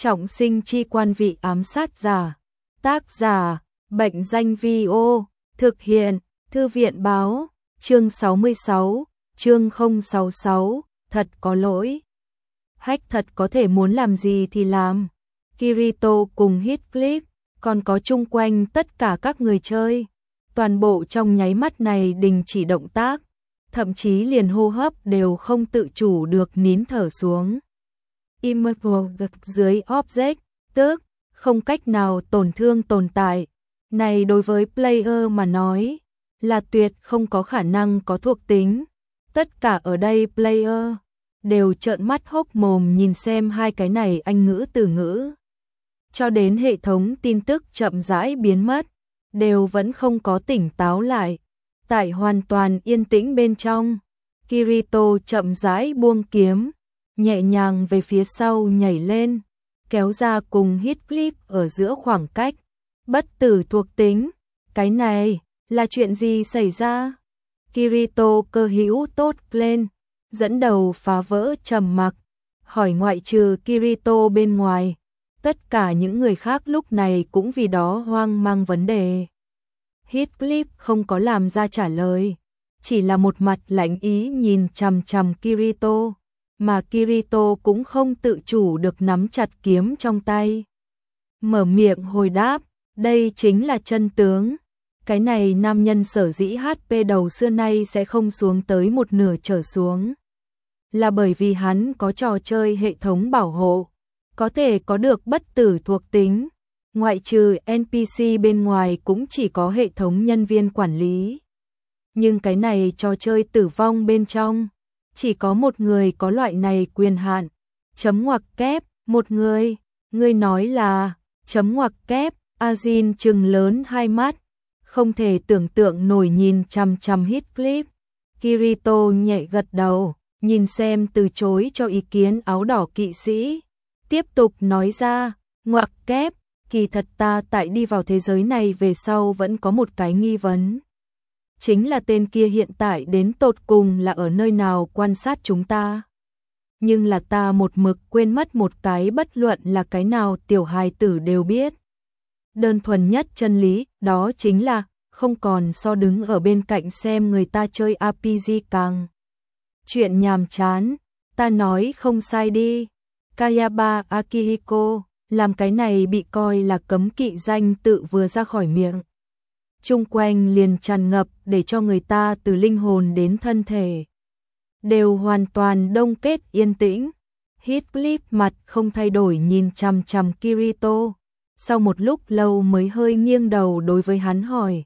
Trọng sinh chi quan vị ám sát giả. Tác giả, Bệnh danh Vi-ô. Thực hiện, Thư viện báo. Chương 66, chương 066, thật có lỗi. Hack thật có thể muốn làm gì thì làm. Kirito cùng Heathcliff, còn có chung quanh tất cả các người chơi. Toàn bộ trong nháy mắt này đình chỉ động tác, thậm chí liền hô hấp đều không tự chủ được nín thở xuống. Immortal dưới object, tức không cách nào tổn thương tồn tại. Này đối với player mà nói, là tuyệt không có khả năng có thuộc tính. Tất cả ở đây player đều trợn mắt hốc mồm nhìn xem hai cái này Anh ngữ từ ngữ. Cho đến hệ thống tin tức chậm rãi biến mất, đều vẫn không có tỉnh táo lại. Tại hoàn toàn yên tĩnh bên trong, Kirito chậm rãi buông kiếm, nhẹ nhàng về phía sau nhảy lên, kéo ra cùng Heathcliff ở giữa khoảng cách. Bất tử thuộc tính, cái này là chuyện gì xảy ra? Kirito cơ hữu tốt lên, dẫn đầu phá vỡ trầm mặc, hỏi ngoại trừ Kirito bên ngoài, tất cả những người khác lúc này cũng vì đó hoang mang vấn đề. Heathcliff không có làm ra trả lời, chỉ là một mặt lạnh ý nhìn chằm chằm Kirito, mà Kirito cũng không tự chủ được nắm chặt kiếm trong tay. Mở miệng hồi đáp, đây chính là chân tướng. Cái này nam nhân sở dĩ HP đầu xưa nay sẽ không xuống tới một nửa trở xuống, là bởi vì hắn có trò chơi hệ thống bảo hộ, có thể có được bất tử thuộc tính. Ngoại trừ NPC bên ngoài cũng chỉ có hệ thống nhân viên quản lý. Nhưng cái này trò chơi tử vong bên trong, chỉ có một người có loại này quyền hạn. Chấm ngoặc kép, một người, ngươi nói là, chấm ngoặc kép, Ajin trừng lớn hai mắt, không thể tưởng tượng nổi nhìn chằm chằm Heathcliff. Kirito nhẹ gật đầu, nhìn xem từ chối cho ý kiến áo đỏ kỵ sĩ. Tiếp tục nói ra, ngoặc kép, kỳ thật ta tại đi vào thế giới này về sau vẫn có một cái nghi vấn. Chính là tên kia hiện tại đến tột cùng là ở nơi nào quan sát chúng ta. Nhưng là ta một mực quên mất một cái, bất luận là cái nào tiểu hài tử đều biết. Đơn thuần nhất chân lý, đó chính là không còn so đứng ở bên cạnh xem người ta chơi RPG càng chuyện nhàm chán. Ta nói không sai đi. Kayaba Akihiko, làm cái này bị coi là cấm kỵ danh tự vừa ra khỏi miệng, chung quanh liền tràn ngập để cho người ta từ linh hồn đến thân thể đều hoàn toàn đông kết yên tĩnh. Heathcliff mặt không thay đổi nhìn chằm chằm Kirito, sau một lúc lâu mới hơi nghiêng đầu đối với hắn hỏi,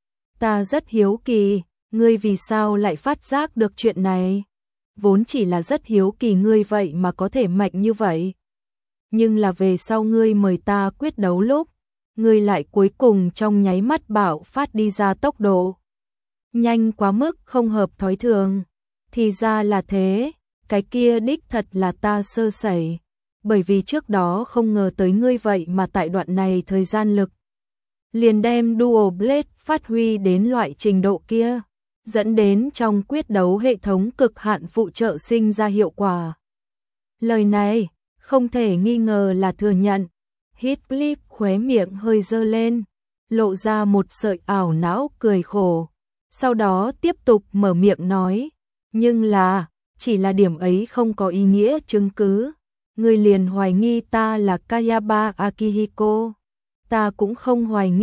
ta rất hiếu kỳ, ngươi vì sao lại phát giác được chuyện này? Vốn chỉ là rất hiếu kỳ ngươi vậy mà có thể mạnh như vậy. Nhưng là về sau ngươi mời ta quyết đấu lúc, ngươi lại cuối cùng trong nháy mắt bạo phát đi ra tốc độ nhanh quá mức không hợp thói thường. Thì ra là thế, cái kia đích thật là ta sơ sẩy, bởi vì trước đó không ngờ tới ngươi vậy mà tại đoạn này thời gian lực liền đem Dual Blade phát huy đến loại trình độ kia, dẫn đến trong quyết đấu hệ thống cực hạn phụ trợ sinh ra hiệu quả. Lời này không thể nghi ngờ là thừa nhận. Heathcliff khóe miệng hơi dơ lên, lộ ra một sợi ảo não cười khổ, sau đó tiếp tục mở miệng nói, nhưng là, chỉ là điểm ấy không có ý nghĩa chứng cứ. Ngươi liền hoài nghi ta là Kayaba Akihiko. Ta cũng không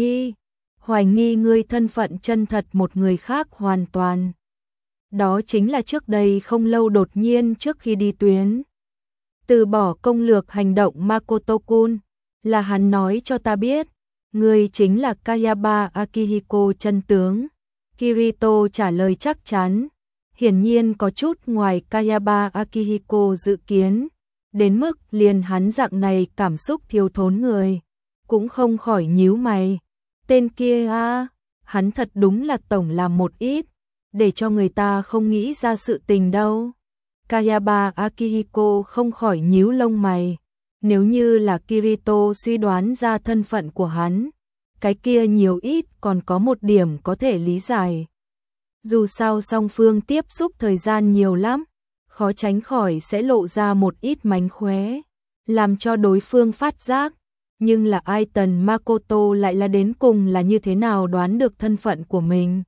hoài nghi ngươi thân phận chân thật một người khác hoàn toàn. Đó chính là trước đây không lâu đột nhiên trước khi đi tuyến từ bỏ công lược hành động Makoto-kun, là hắn nói cho ta biết, ngươi chính là Kayaba Akihiko chân tướng. Kirito trả lời chắc chắn, hiển nhiên có chút ngoài Kayaba Akihiko dự kiến, đến mức liền hắn dạng này cảm xúc thiếu thốn người cũng không khỏi nhíu mày. Tên kia hắn thật đúng là tổng làm một ít, để cho người ta không nghĩ ra sự tình đâu. Kayaba Akihiko không khỏi nhíu lông mày, nếu như là Kirito suy đoán ra thân phận của hắn, cái kia nhiều ít còn có một điểm có thể lý giải. Dù sao song phương tiếp xúc thời gian nhiều lắm, khó tránh khỏi sẽ lộ ra một ít mánh khóe. làm cho đối phương phát giác, nhưng là Aiton Makoto lại là đến cùng là như thế nào đoán được thân phận của mình.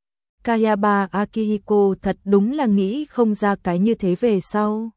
Kayaba Akihiko thật đúng là nghĩ không ra cái như thế về sau.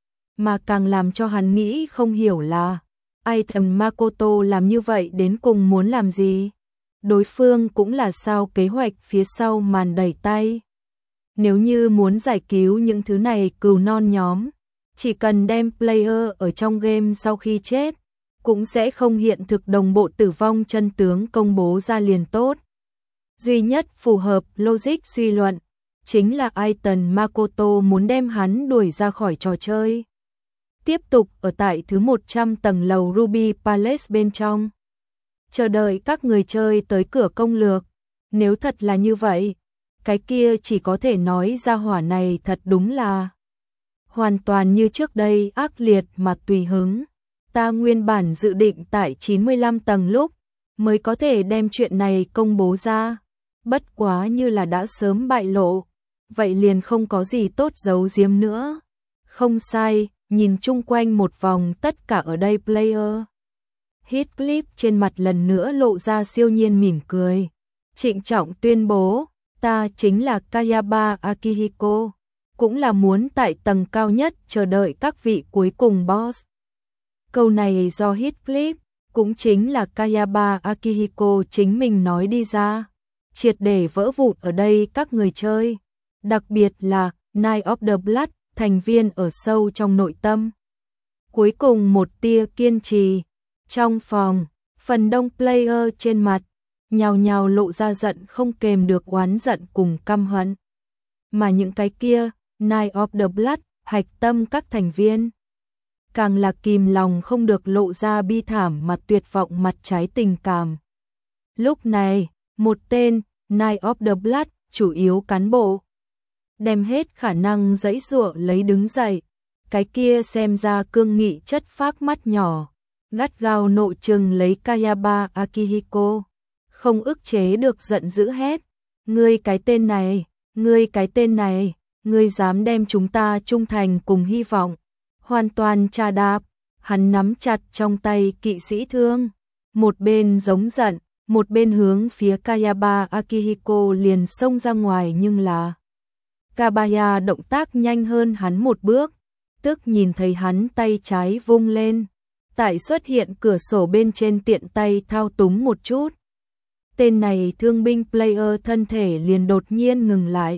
Mà càng làm cho hắn nghĩ không hiểu là Aiton Makoto làm như vậy đến cùng muốn làm gì? Đối phương cũng là sao kế hoạch phía sau màn đẩy tay. Nếu như muốn giải cứu những thứ này cừu non nhóm, chỉ cần đem player ở trong game sau khi chết, cũng sẽ không hiện thực đồng bộ tử vong chân tướng công bố ra liền tốt. Duy nhất phù hợp logic suy luận, chính là Aiton Makoto muốn đem hắn đuổi ra khỏi trò chơi. Tiếp tục ở tại thứ 100 tầng lầu Ruby Palace bên trong. Chờ đợi các người chơi tới cửa công lược. Nếu thật là như vậy, cái kia chỉ có thể nói ra hỏa này thật đúng là hoàn toàn như trước đây ác liệt mà tùy hứng. Ta nguyên bản dự định tại 95 tầng lúc mới có thể đem chuyện này công bố ra. Bất quá như là đã sớm bại lộ, vậy liền không có gì tốt giấu giếm nữa. Không sai, nhìn chung quanh một vòng tất cả ở đây player. Heathcliff trên mặt lần nữa lộ ra siêu nhiên mỉm cười. Trịnh trọng tuyên bố, ta chính là Kayaba Akihiko, cũng là muốn tại tầng cao nhất chờ đợi các vị cuối cùng boss. Câu này do Heathcliff, cũng chính là Kayaba Akihiko chính mình nói đi ra, triệt để vỡ vụn ở đây các người chơi, đặc biệt là Night of the Blood, thành viên ở sâu trong nội tâm. Cuối cùng một tia kiên trì, trong phòng, phần đông player trên mặt, nhào nhào lộ ra giận không kềm được oán giận cùng căm hận. Mà những cái kia, Night of the Blood, hạch tâm các thành viên, càng là kìm lòng không được lộ ra bi thảm mà tuyệt vọng mặt trái tình cảm. Lúc này, một tên, Night of the Blood, chủ yếu cán bộ, đem hết khả năng giãy giụa lấy đứng dậy, cái kia xem ra cương nghị chất phác mắt nhỏ, gắt gao nộ trừng lấy Kayaba Akihiko, không ức chế được giận dữ hét, ngươi cái tên này, ngươi cái tên này, ngươi dám đem chúng ta trung thành cùng hy vọng hoàn toàn trà đạp. Hắn nắm chặt trong tay kỵ sĩ thương, một bên giống giận, một bên hướng phía Kayaba Akihiko liền xông ra ngoài, nhưng là Kabaya động tác nhanh hơn hắn một bước, tức nhìn thấy hắn tay trái vung lên, tại xuất hiện cửa sổ bên trên tiện tay thao túng một chút. Tên này thương binh player thân thể liền đột nhiên ngừng lại.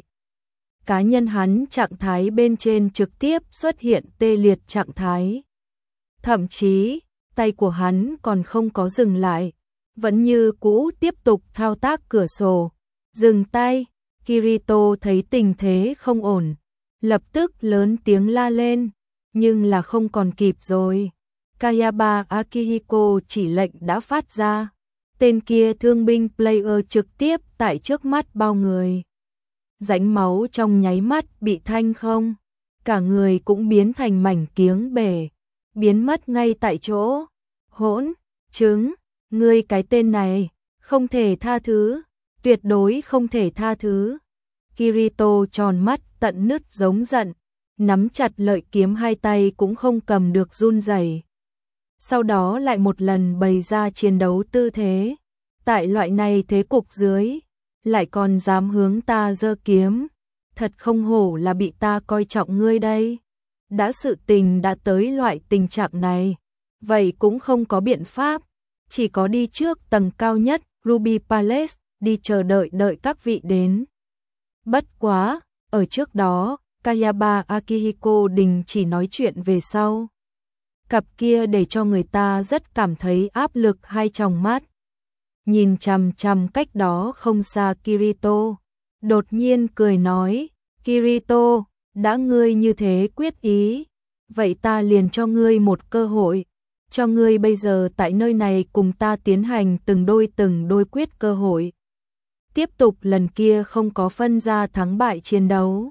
Cá nhân hắn trạng thái bên trên trực tiếp xuất hiện tê liệt trạng thái. Thậm chí, tay của hắn còn không có dừng lại, vẫn như cũ tiếp tục thao tác cửa sổ. Dừng tay, Kirito thấy tình thế không ổn, lập tức lớn tiếng la lên, nhưng là không còn kịp rồi. Kayaba Akihiko chỉ lệnh đã phát ra. Tên kia thương binh player trực tiếp tại trước mắt bao người. Rãnh máu trong nháy mắt bị thanh không, cả người cũng biến thành mảnh kiếng bể, biến mất ngay tại chỗ. Hỗn trứng, ngươi cái tên này, không thể tha thứ, tuyệt đối không thể tha thứ. Kirito tròn mắt tận nứt giống giận, nắm chặt lợi kiếm hai tay cũng không cầm được run rẩy. Sau đó lại một lần bày ra chiến đấu tư thế. Tại loại này thế cục dưới, lại còn dám hướng ta giơ kiếm, thật không hổ là bị ta coi trọng ngươi đây. Đã sự tình đã tới loại tình trạng này, vậy cũng không có biện pháp, chỉ có đi trước tầng cao nhất, Ruby Palace, đi chờ đợi các vị đến. Bất quá, ở trước đó, Kayaba Akihiko đình chỉ nói chuyện về sau. Cặp kia để cho người ta rất cảm thấy áp lực hai tròng mắt. Nhìn chằm chằm cách đó không xa Kirito, đột nhiên cười nói, Kirito, đã ngươi như thế quyết ý, vậy ta liền cho ngươi một cơ hội, cho ngươi bây giờ tại nơi này cùng ta tiến hành từng đôi quyết cơ hội. Tiếp tục lần kia không có phân ra thắng bại chiến đấu.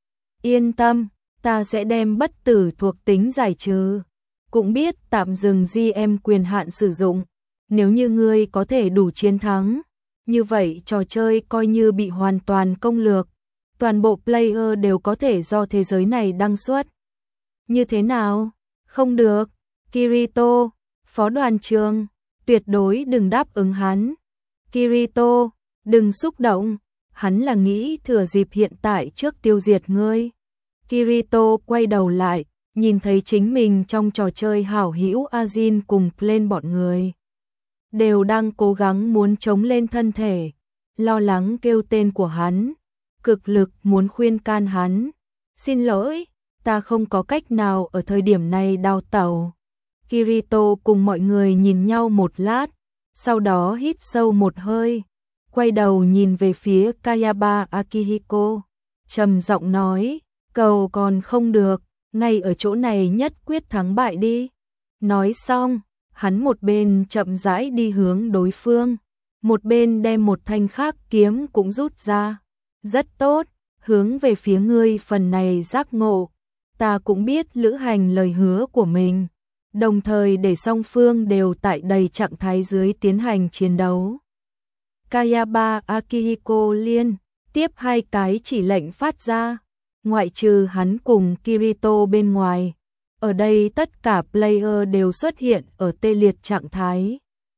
Yên tâm, ta sẽ đem bất tử thuộc tính giải trừ, cũng biết tạm dừng GM quyền hạn sử dụng. Nếu như ngươi có thể đủ chiến thắng, như vậy trò chơi coi như bị hoàn toàn công lược, toàn bộ player đều có thể do thế giới này đăng xuất. Như thế nào? Không được. Kirito, phó đoàn trưởng, tuyệt đối đừng đáp ứng hắn. Kirito, đừng xúc động, hắn là nghĩ thừa dịp hiện tại trước tiêu diệt ngươi. Kirito quay đầu lại, nhìn thấy chính mình trong trò chơi hảo hữu Ajin cùng lên bọn người. Đều đang cố gắng muốn chống lên thân thể, lo lắng kêu tên của hắn, cực lực muốn khuyên can hắn. Xin lỗi, ta không có cách nào ở thời điểm này đào tẩu. Kirito cùng mọi người nhìn nhau một lát, sau đó hít sâu một hơi, quay đầu nhìn về phía Kayaba Akihiko, trầm giọng nói, cầu còn không được, ngay ở chỗ này nhất quyết thắng bại đi. Nói xong, hắn một bên chậm rãi đi hướng đối phương, một bên đem một thanh khác kiếm cũng rút ra. Rất tốt, hướng về phía ngươi phần này giác ngộ, ta cũng biết lữ hành lời hứa của mình, đồng thời để song phương đều tại đầy trạng thái dưới tiến hành chiến đấu. Kayaba Akihiko liên tiếp 2 cái chỉ lệnh phát ra, ngoại trừ hắn cùng Kirito bên ngoài. Ở đây tất cả player đều xuất hiện ở tê liệt trạng thái.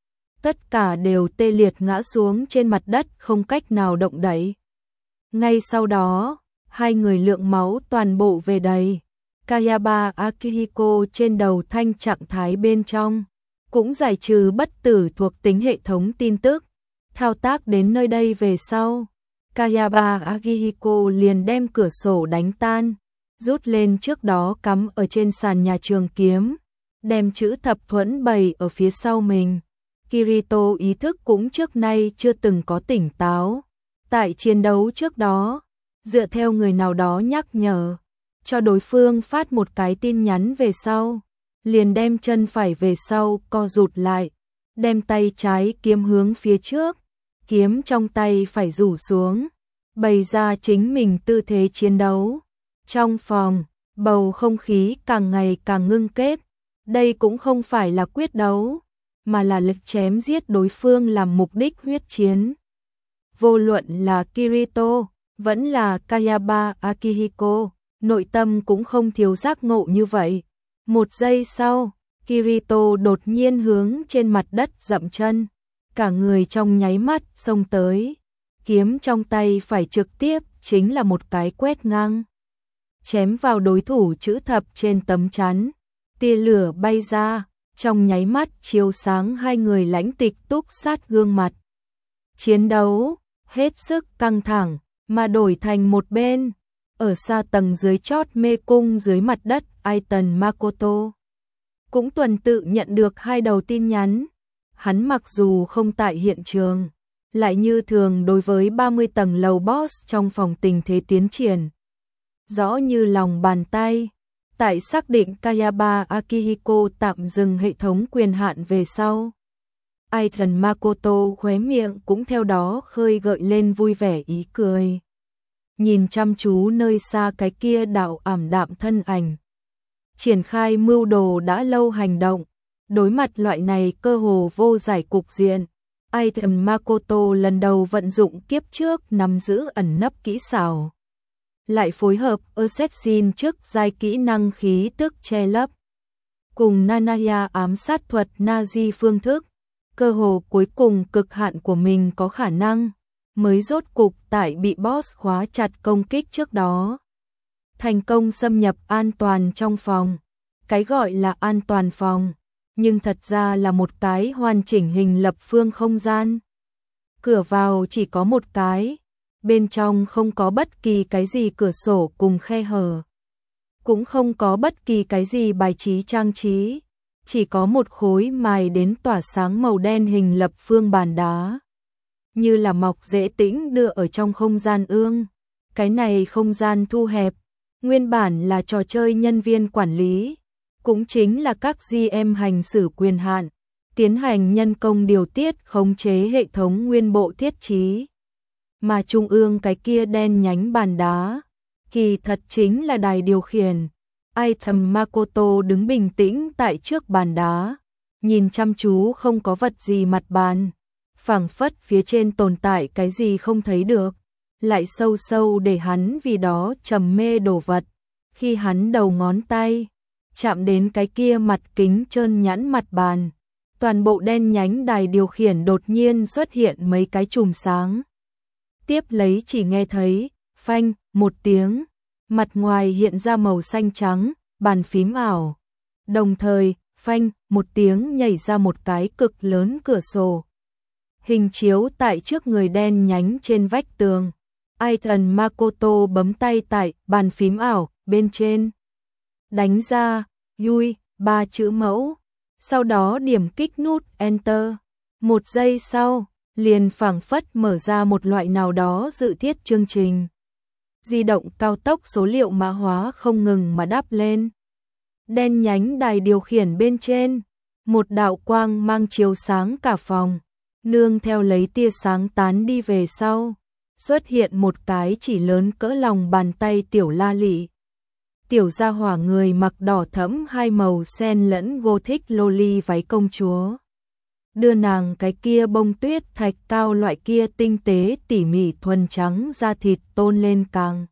Tất cả đều tê liệt ngã xuống trên mặt đất không cách nào động đậy. Ngay sau đó, 2 người lượng máu toàn bộ về đầy. Kayaba Akihiko trên đầu thanh trạng thái bên trong, cũng giải trừ bất tử thuộc tính hệ thống tin tức. Thao tác đến nơi đây về sau, Kayaba Akihiko liền đem cửa sổ đánh tan, rút lên trước đó cắm ở trên sàn nhà trường kiếm, đem chữ thập thuẫn bày ở phía sau mình. Kirito ý thức cũng trước nay chưa từng có tỉnh táo. Tại chiến đấu trước đó, dựa theo người nào đó nhắc nhở, cho đối phương phát một cái tin nhắn về sau, liền đem chân phải về sau co rụt lại, đem tay trái kiếm hướng phía trước, kiếm trong tay phải rủ xuống, bày ra chính mình tư thế chiến đấu. Trong phòng, bầu không khí càng ngày càng ngưng kết, đây cũng không phải là quyết đấu, mà là lực chém giết đối phương làm mục đích huyết chiến. Vô luận là Kirito, vẫn là Kayaba Akihiko, nội tâm cũng không thiếu giác ngộ như vậy. Một giây sau, Kirito đột nhiên hướng trên mặt đất dậm chân, cả người trong nháy mắt xông tới, kiếm trong tay phải trực tiếp chính là một cái quét ngang, chém vào đối thủ chữ thập trên tấm chắn, tia lửa bay ra, trong nháy mắt chiếu sáng 2 người lãnh tịch túc sát gương mặt. Chiến đấu hết sức căng thẳng, mà đổi thành một bên, ở xa tầng dưới chót mê cung dưới mặt đất, Aiton Makoto cũng tuần tự nhận được 2 đầu tin nhắn. Hắn mặc dù không tại hiện trường, lại như thường đối với 30 tầng lầu boss trong phòng tình thế tiến triển rõ như lòng bàn tay. Tại xác định Kayaba Akihiko tạm dừng hệ thống quyền hạn về sau, Aiton Makoto khóe miệng cũng theo đó khơi gợi lên vui vẻ ý cười. Nhìn chăm chú nơi xa cái kia đạo ảm đạm thân ảnh, triển khai mưu đồ đã lâu hành động, đối mặt loại này cơ hồ vô giải cục diện, Aiton Makoto lần đầu vận dụng kiếp trước nắm giữ ẩn nấp kỹ xảo, lại phối hợp Assassin trước giai kỹ năng khí tức che lấp, cùng Nanaya ám sát thuật Nazi phương thức, cơ hồ cuối cùng cực hạn của mình có khả năng, mới rốt cục tại bị boss khóa chặt công kích trước đó, thành công xâm nhập an toàn trong phòng. Cái gọi là an toàn phòng, nhưng thật ra là một cái hoàn chỉnh hình lập phương không gian. Cửa vào chỉ có một cái, bên trong không có bất kỳ cái gì cửa sổ cùng khe hở, cũng không có bất kỳ cái gì bài trí trang trí, chỉ có một khối mài đến tỏa sáng màu đen hình lập phương bàn đá, như là mọc dễ tĩnh đưa ở trong không gian ương. Cái này không gian thu hẹp, nguyên bản là trò chơi nhân viên quản lý, cũng chính là các GM hành xử quyền hạn, tiến hành nhân công điều tiết khống chế hệ thống nguyên bộ thiết trí. Mà trung ương cái kia đen nhánh bàn đá, kỳ thật chính là đài điều khiển. Aiton Makoto đứng bình tĩnh tại trước bàn đá, nhìn chăm chú không có vật gì mặt bàn, phảng phất phía trên tồn tại cái gì không thấy được, lại sâu sâu để hắn vì đó trầm mê đồ vật. Khi hắn đầu ngón tay chạm đến cái kia mặt kính trơn nhẵn mặt bàn. Toàn bộ đen nhánh đài điều khiển đột nhiên xuất hiện mấy cái chùm sáng. Tiếp lấy chỉ nghe thấy, phanh, một tiếng, mặt ngoài hiện ra màu xanh trắng, bàn phím ảo. Đồng thời, phanh, một tiếng nhảy ra một cái cực lớn cửa sổ. Hình chiếu tại trước người đen nhánh trên vách tường. Aiton Makoto bấm tay tại bàn phím ảo, bên trên. Đánh ra, Yui, 3 chữ mẫu. Sau đó điểm kích nút Enter. Một giây sau, liền phảng phất mở ra một loại nào đó dự thiết chương trình. Di động cao tốc số liệu mã hóa không ngừng mà đáp lên. Đen nhánh đài điều khiển bên trên, một đạo quang mang chiếu sáng cả phòng, nương theo lấy tia sáng tán đi về sau, xuất hiện một cái chỉ lớn cỡ lòng bàn tay tiểu la lị. Tiểu gia hỏa người mặc đỏ thẫm hai màu xen lẫn gothic loli váy công chúa. Đưa nàng cái kia bông tuyết thạch cao loại kia tinh tế tỉ mỉ thuần trắng da thịt tôn lên càng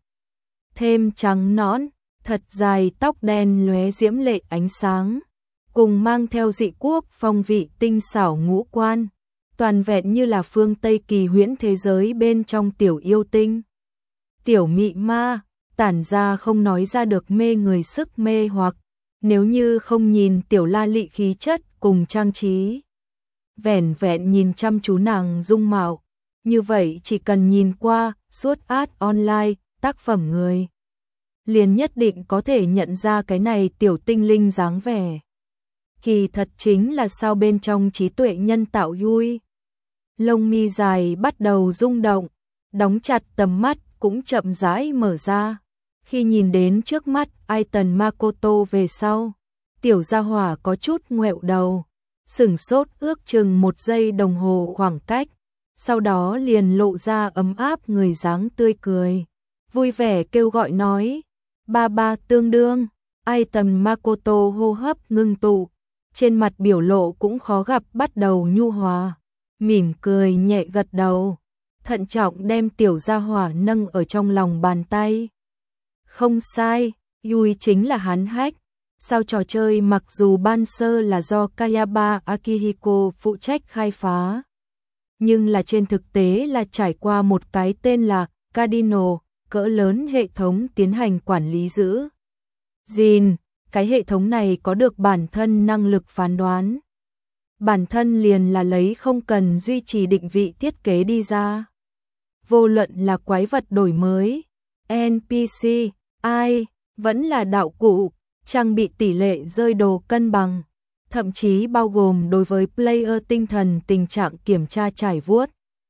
thêm trắng nõn, thật dài tóc đen lóe diễm lệ ánh sáng, cùng mang theo dị quốc phong vị tinh xảo ngũ quan, toàn vẹn như là phương Tây kỳ huyễn thế giới bên trong tiểu yêu tinh. Tiểu mị ma, tản ra không nói ra được mê người sức mê hoặc, nếu như không nhìn tiểu la lị khí chất cùng trang trí. Vẻn vẹn nhìn chăm chú nàng dung mạo, như vậy chỉ cần nhìn qua suốt ad online, tác phẩm người. Liền nhất định có thể nhận ra cái này tiểu tinh linh dáng vẻ. Kỳ thật chính là sao bên trong trí tuệ nhân tạo Yui. Lông mi dài bắt đầu rung động, đóng chặt tầm mắt cũng chậm rãi mở ra. Khi nhìn đến trước mắt Aiton Makoto về sau, tiểu gia hỏa có chút ngoẹo đầu, sửng sốt ước chừng 1 giây đồng hồ khoảng cách, sau đó liền lộ ra ấm áp người dáng tươi cười, vui vẻ kêu gọi nói, ba ba tương đương. Aiton Makoto hô hấp ngưng tụ, trên mặt biểu lộ cũng khó gặp bắt đầu nhu hòa, mỉm cười nhẹ gật đầu, thận trọng đem tiểu gia hỏa nâng ở trong lòng bàn tay. Không sai, Yui chính là hắn hack. Sao trò chơi mặc dù ban sơ là do Kayaba Akihiko phụ trách khai phá, nhưng là trên thực tế là trải qua một cái tên là Cardinal, cỡ lớn hệ thống tiến hành quản lý giữ gìn. Cái hệ thống này có được bản thân năng lực phán đoán. Bản thân liền là lấy không cần duy trì định vị thiết kế đi ra. Vô luận là quái vật đổi mới, NPC, ai, vẫn là đạo cụ, trang bị tỷ lệ rơi đồ cân bằng, thậm chí bao gồm đối với player tinh thần tình trạng kiểm tra trải vuốt,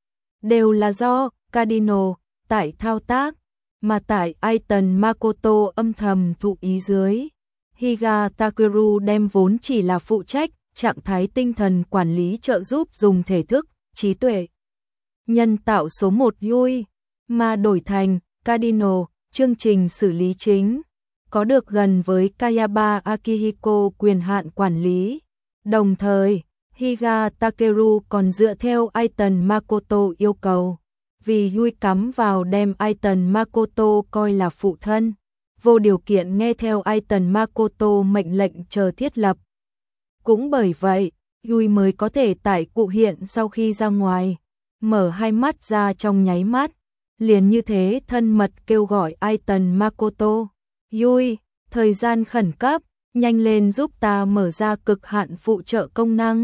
đều là do Cardinal tại thao tác, mà tại Aiton Makoto âm thầm thụ ý dưới. Higa Takeru đem vốn chỉ là phụ trách trạng thái tinh thần quản lý trợ giúp dùng thể thức, trí tuệ nhân tạo số 1 Yui, mà đổi thành Cardinal, chương trình xử lý chính, có được gần với Kayaba Akihiko quyền hạn quản lý. Đồng thời, Higa Takeru còn dựa theo Aiton Makoto yêu cầu, vì Yui cắm vào đem Aiton Makoto coi là phụ thân, vô điều kiện nghe theo Aiton Makoto mệnh lệnh chờ thiết lập. Cũng bởi vậy, Yui mới có thể tại cụ hiện sau khi ra ngoài, mở hai mắt ra trong nháy mắt, liền như thế thân mật kêu gọi Aiton Makoto. Yui, thời gian khẩn cấp, nhanh lên giúp ta mở ra cực hạn phụ trợ công năng.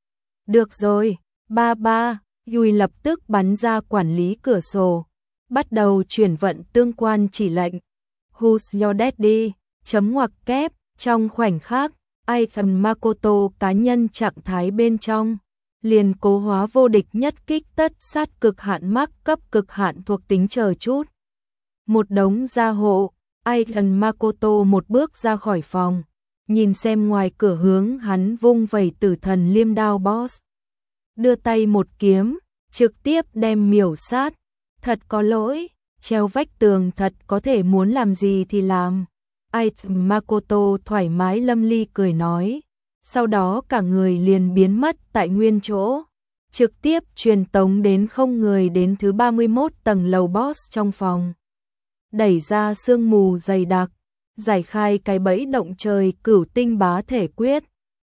Được rồi, ba ba, Yui lập tức bắn ra quản lý cửa sổ, bắt đầu chuyển vận tương quan chỉ lệnh. Who's your daddy? Chấm ngoặc kép, trong khoảnh khắc, Aiton Makoto cá nhân trạng thái bên trong, liền cố hóa vô địch nhất kích tất sát cực hạn mắc cấp cực hạn thuộc tính chờ chút. Một đống gia hộ, Aiton Makoto một bước ra khỏi phòng, nhìn xem ngoài cửa hướng hắn vung vẩy tử thần liêm đao boss. Đưa tay một kiếm, trực tiếp đem miểu sát, thật có lỗi, treo vách tường thật có thể muốn làm gì thì làm. Aiton Makoto thoải mái lâm ly cười nói, sau đó cả người liền biến mất tại nguyên chỗ, trực tiếp truyền tống đến không người đến thứ 31 tầng lầu boss trong phòng. Đẩy ra sương mù dày đặc, giải khai cái bẫy động trời Cửu Tinh Bá Thể Quyết.